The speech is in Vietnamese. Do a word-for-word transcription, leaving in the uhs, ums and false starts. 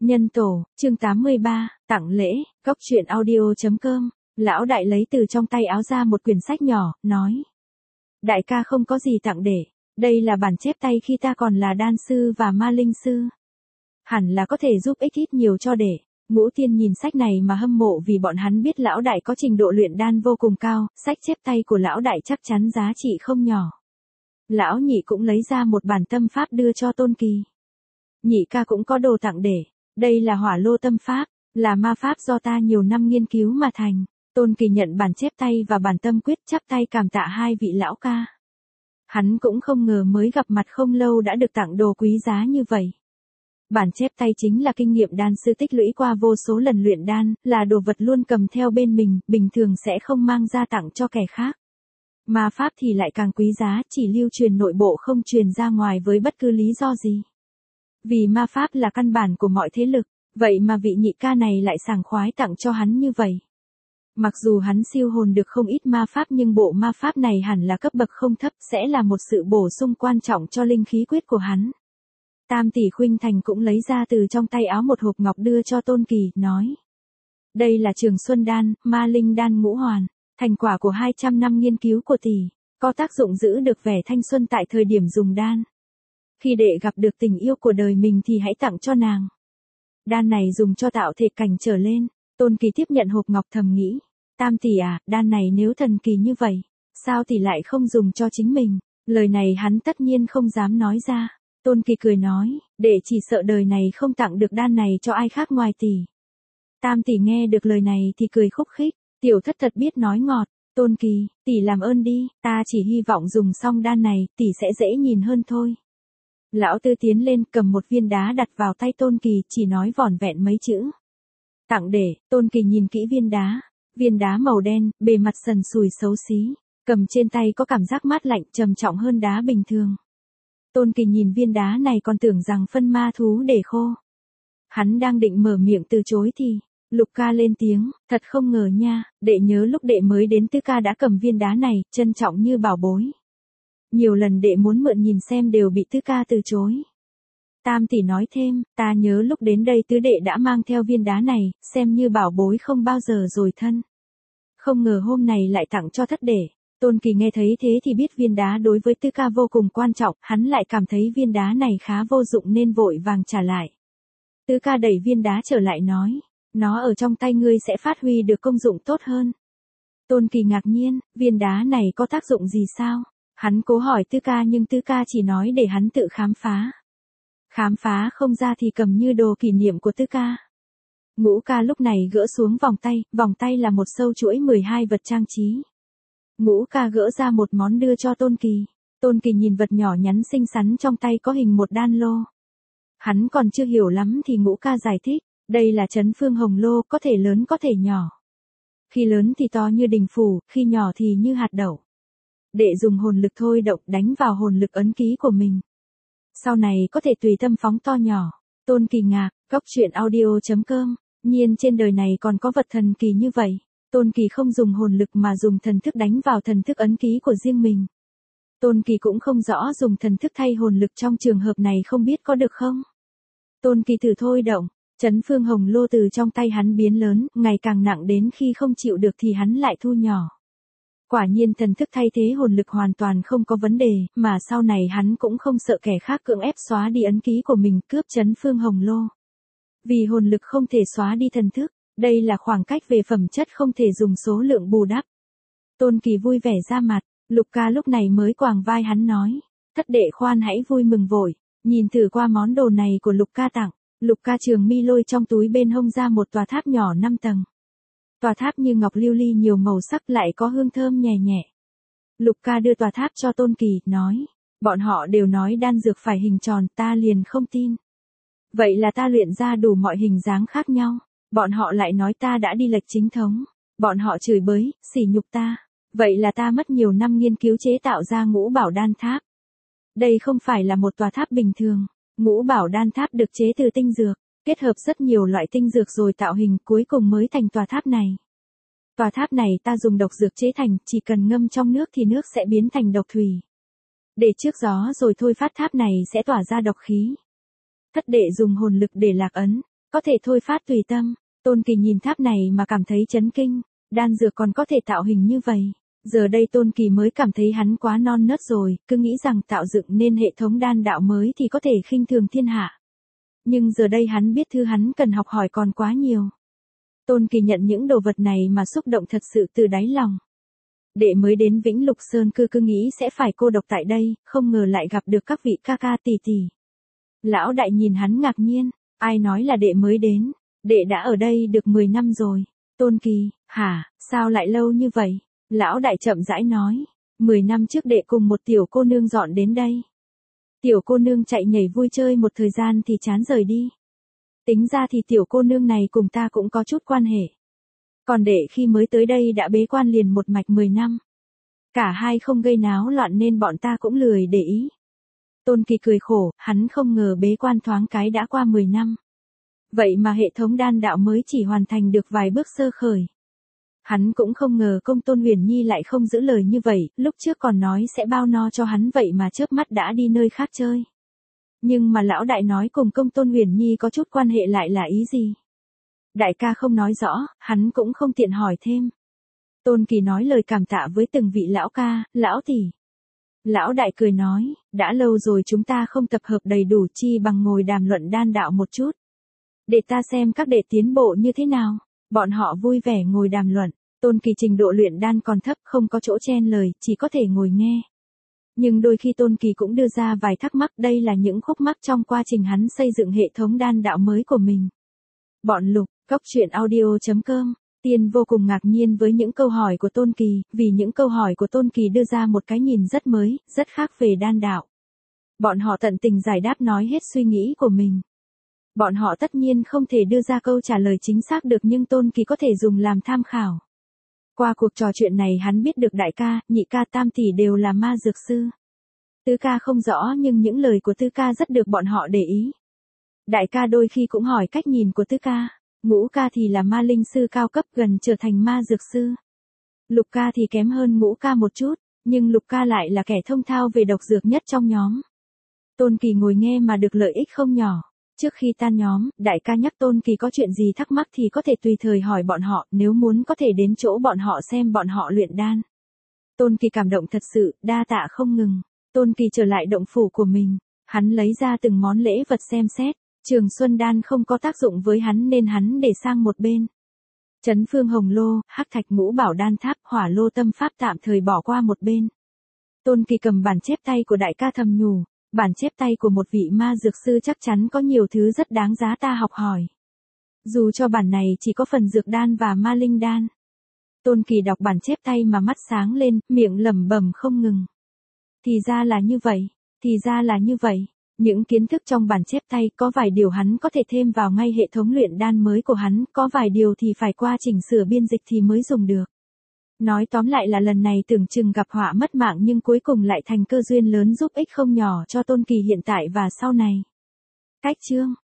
Nhân tổ, chương tám mươi ba, tặng lễ, góc truyện audio.com, lão đại lấy từ trong tay áo ra một quyển sách nhỏ, nói. Đại ca không có gì tặng để, đây là bản chép tay khi ta còn là đan sư và ma linh sư. Hẳn là có thể giúp ích ít nhiều cho để. Ngũ Tiên nhìn sách này mà hâm mộ vì bọn hắn biết lão đại có trình độ luyện đan vô cùng cao, sách chép tay của lão đại chắc chắn giá trị không nhỏ. Lão nhị cũng lấy ra một bản tâm pháp đưa cho Tôn Kỳ. Nhị ca cũng có đồ tặng để, đây là hỏa lô tâm pháp, là ma pháp do ta nhiều năm nghiên cứu mà thành. Tôn Kỳ nhận bản chép tay và bản tâm quyết, chắp tay cảm tạ hai vị lão ca. Hắn cũng không ngờ mới gặp mặt không lâu đã được tặng đồ quý giá như vậy. Bản chép tay chính là kinh nghiệm đan sư tích lũy qua vô số lần luyện đan, là đồ vật luôn cầm theo bên mình, bình thường sẽ không mang ra tặng cho kẻ khác. Ma pháp thì lại càng quý giá, chỉ lưu truyền nội bộ không truyền ra ngoài với bất cứ lý do gì. Vì ma pháp là căn bản của mọi thế lực, vậy mà vị nhị ca này lại sảng khoái tặng cho hắn như vậy. Mặc dù hắn siêu hồn được không ít ma pháp nhưng bộ ma pháp này hẳn là cấp bậc không thấp, sẽ là một sự bổ sung quan trọng cho linh khí quyết của hắn. Tam tỷ Khuynh Thành cũng lấy ra từ trong tay áo một hộp ngọc đưa cho Tôn Kỳ, nói. Đây là Trường Xuân Đan, ma linh đan ngũ hoàn, thành quả của hai trăm năm nghiên cứu của tỷ, có tác dụng giữ được vẻ thanh xuân tại thời điểm dùng đan. Khi đệ gặp được tình yêu của đời mình thì hãy tặng cho nàng. Đan này dùng cho tạo thể cảnh trở lên. Tôn Kỳ tiếp nhận hộp ngọc thầm nghĩ. Tam tỷ à, đan này nếu thần kỳ như vậy, sao tỷ lại không dùng cho chính mình? Lời này hắn tất nhiên không dám nói ra. Tôn Kỳ cười nói, đệ chỉ sợ đời này không tặng được đan này cho ai khác ngoài tỷ. Tam tỷ nghe được lời này thì cười khúc khích, tiểu thất thật biết nói ngọt. Tôn Kỳ, tỷ làm ơn đi, ta chỉ hy vọng dùng xong đan này, tỷ sẽ dễ nhìn hơn thôi. Lão Tư tiến lên cầm một viên đá đặt vào tay Tôn Kỳ, chỉ nói vỏn vẹn mấy chữ. Tặng để. Tôn Kỳ nhìn kỹ viên đá. Viên đá màu đen, bề mặt sần sùi xấu xí. Cầm trên tay có cảm giác mát lạnh, trầm trọng hơn đá bình thường. Tôn Kỳ nhìn viên đá này còn tưởng rằng phân ma thú để khô. Hắn đang định mở miệng từ chối thì, Lục ca lên tiếng, thật không ngờ nha, đệ nhớ lúc đệ mới đến Tứ ca đã cầm viên đá này, trân trọng như bảo bối. Nhiều lần đệ muốn mượn nhìn xem đều bị Tứ ca từ chối. Tam tỷ nói thêm, ta nhớ lúc đến đây tứ đệ đã mang theo viên đá này, xem như bảo bối không bao giờ rồi thân. Không ngờ hôm này lại tặng cho thất đệ. Tôn Kỳ nghe thấy thế thì biết viên đá đối với Tứ ca vô cùng quan trọng, hắn lại cảm thấy viên đá này khá vô dụng nên vội vàng trả lại. Tứ ca đẩy viên đá trở lại nói, nó ở trong tay ngươi sẽ phát huy được công dụng tốt hơn. Tôn Kỳ ngạc nhiên, viên đá này có tác dụng gì sao? Hắn cố hỏi Tứ ca nhưng Tứ ca chỉ nói để hắn tự khám phá. Khám phá không ra thì cầm như đồ kỷ niệm của Tứ ca. Ngũ ca lúc này gỡ xuống vòng tay, vòng tay là một sâu chuỗi mười hai vật trang trí. Ngũ ca gỡ ra một món đưa cho Tôn Kỳ. Tôn Kỳ nhìn vật nhỏ nhắn xinh xắn trong tay có hình một đan lô. Hắn còn chưa hiểu lắm thì ngũ ca giải thích, đây là trấn phương hồng lô, có thể lớn có thể nhỏ. Khi lớn thì to như đình phủ, khi nhỏ thì như hạt đậu. Để dùng hồn lực thôi động đánh vào hồn lực ấn ký của mình. Sau này có thể tùy tâm phóng to nhỏ. Tôn Kỳ ngạc, góc truyện audio.com, nhiên trên đời này còn có vật thần kỳ như vậy. Tôn Kỳ không dùng hồn lực mà dùng thần thức đánh vào thần thức ấn ký của riêng mình. Tôn Kỳ cũng không rõ dùng thần thức thay hồn lực trong trường hợp này không biết có được không. Tôn Kỳ thử thôi động, trấn phương hồng lô từ trong tay hắn biến lớn, ngày càng nặng đến khi không chịu được thì hắn lại thu nhỏ. Quả nhiên thần thức thay thế hồn lực hoàn toàn không có vấn đề, mà sau này hắn cũng không sợ kẻ khác cưỡng ép xóa đi ấn ký của mình, cướp trấn phương hồng lô. Vì hồn lực không thể xóa đi thần thức, đây là khoảng cách về phẩm chất không thể dùng số lượng bù đắp. Tôn Kỳ vui vẻ ra mặt, Lục ca lúc này mới quàng vai hắn nói, thất đệ khoan hãy vui mừng vội, nhìn thử qua món đồ này của Lục ca tặng. Lục ca trường mi lôi trong túi bên hông ra một tòa tháp nhỏ năm tầng. Tòa tháp như ngọc lưu ly nhiều màu sắc lại có hương thơm nhẹ nhẹ. Lục ca đưa tòa tháp cho Tôn Kỳ, nói, bọn họ đều nói đan dược phải hình tròn, ta liền không tin. Vậy là ta luyện ra đủ mọi hình dáng khác nhau, bọn họ lại nói ta đã đi lệch chính thống, bọn họ chửi bới, sỉ nhục ta, vậy là ta mất nhiều năm nghiên cứu chế tạo ra ngũ bảo đan tháp. Đây không phải là một tòa tháp bình thường, ngũ bảo đan tháp được chế từ tinh dược. Kết hợp rất nhiều loại tinh dược rồi tạo hình cuối cùng mới thành tòa tháp này. Tòa tháp này ta dùng độc dược chế thành, chỉ cần ngâm trong nước thì nước sẽ biến thành độc thủy. Để trước gió rồi thôi phát tháp này sẽ tỏa ra độc khí. Thất đệ dùng hồn lực để lạc ấn, có thể thôi phát tùy tâm. Tôn Kỳ nhìn tháp này mà cảm thấy chấn kinh, đan dược còn có thể tạo hình như vậy. Giờ đây Tôn Kỳ mới cảm thấy hắn quá non nớt rồi, cứ nghĩ rằng tạo dựng nên hệ thống đan đạo mới thì có thể khinh thường thiên hạ. Nhưng giờ đây hắn biết thứ hắn cần học hỏi còn quá nhiều. Tôn Kỳ nhận những đồ vật này mà xúc động thật sự từ đáy lòng. Đệ mới đến Vĩnh Lục Sơn cư cứ nghĩ sẽ phải cô độc tại đây, không ngờ lại gặp được các vị ca ca tỷ tỷ. Lão đại nhìn hắn ngạc nhiên, ai nói là đệ mới đến, đệ đã ở đây được mười năm rồi. Tôn Kỳ, hả, sao lại lâu như vậy? Lão đại chậm rãi nói, mười năm trước đệ cùng một tiểu cô nương dọn đến đây. Tiểu cô nương chạy nhảy vui chơi một thời gian thì chán rời đi. Tính ra thì tiểu cô nương này cùng ta cũng có chút quan hệ. Còn đệ khi mới tới đây đã bế quan liền một mạch mười năm. Cả hai không gây náo loạn nên bọn ta cũng lười để ý. Tôn Kỳ cười khổ, hắn không ngờ bế quan thoáng cái đã qua mười năm. Vậy mà hệ thống đan đạo mới chỉ hoàn thành được vài bước sơ khởi. Hắn cũng không ngờ Công Tôn Huyền Nhi lại không giữ lời như vậy, lúc trước còn nói sẽ bao no cho hắn vậy mà chớp mắt đã đi nơi khác chơi. Nhưng mà lão đại nói cùng Công Tôn Huyền Nhi có chút quan hệ lại là ý gì? Đại ca không nói rõ, hắn cũng không tiện hỏi thêm. Tôn Kỳ nói lời cảm tạ với từng vị lão ca, lão tỷ. Lão đại cười nói, đã lâu rồi chúng ta không tập hợp đầy đủ chi bằng ngồi đàm luận đan đạo một chút. Để ta xem các đệ tiến bộ như thế nào. Bọn họ vui vẻ ngồi đàm luận. Tôn Kỳ trình độ luyện đan còn thấp, không có chỗ chen lời, chỉ có thể ngồi nghe. Nhưng đôi khi Tôn Kỳ cũng đưa ra vài thắc mắc, đây là những khúc mắc trong quá trình hắn xây dựng hệ thống đan đạo mới của mình. Bọn Lục, Cốc Truyện Audio chấm com. Tiên vô cùng ngạc nhiên với những câu hỏi của Tôn Kỳ, vì những câu hỏi của Tôn Kỳ đưa ra một cái nhìn rất mới, rất khác về đan đạo. Bọn họ tận tình giải đáp nói hết suy nghĩ của mình. Bọn họ tất nhiên không thể đưa ra câu trả lời chính xác được nhưng Tôn Kỳ có thể dùng làm tham khảo. Qua cuộc trò chuyện này hắn biết được đại ca, nhị ca, tam tỷ đều là ma dược sư. Tứ ca không rõ nhưng những lời của tứ ca rất được bọn họ để ý. Đại ca đôi khi cũng hỏi cách nhìn của tứ ca. Ngũ ca thì là ma linh sư cao cấp gần trở thành ma dược sư. Lục ca thì kém hơn ngũ ca một chút, nhưng lục ca lại là kẻ thông thạo về độc dược nhất trong nhóm. Tôn Kỳ ngồi nghe mà được lợi ích không nhỏ. Trước khi tan nhóm, đại ca nhắc Tôn Kỳ có chuyện gì thắc mắc thì có thể tùy thời hỏi bọn họ, nếu muốn có thể đến chỗ bọn họ xem bọn họ luyện đan. Tôn Kỳ cảm động thật sự, đa tạ không ngừng. Tôn Kỳ trở lại động phủ của mình, hắn lấy ra từng món lễ vật xem xét. Trường Xuân Đan không có tác dụng với hắn nên hắn để sang một bên. Trấn Phương Hồng Lô, Hắc Thạch Ngũ Bảo Đan Tháp, Hỏa Lô Tâm Pháp tạm thời bỏ qua một bên. Tôn Kỳ cầm bản chép tay của đại ca thầm nhủ, bản chép tay của một vị ma dược sư chắc chắn có nhiều thứ rất đáng giá ta học hỏi. Dù cho bản này chỉ có phần dược đan và ma linh đan. Tôn Kỳ đọc bản chép tay mà mắt sáng lên, miệng lẩm bẩm không ngừng. Thì ra là như vậy, thì ra là như vậy. Những kiến thức trong bản chép tay có vài điều hắn có thể thêm vào ngay hệ thống luyện đan mới của hắn, có vài điều thì phải qua chỉnh sửa biên dịch thì mới dùng được. Nói tóm lại là lần này tưởng chừng gặp họa mất mạng nhưng cuối cùng lại thành cơ duyên lớn giúp ích không nhỏ cho Tôn Kỳ hiện tại và sau này. Cách chương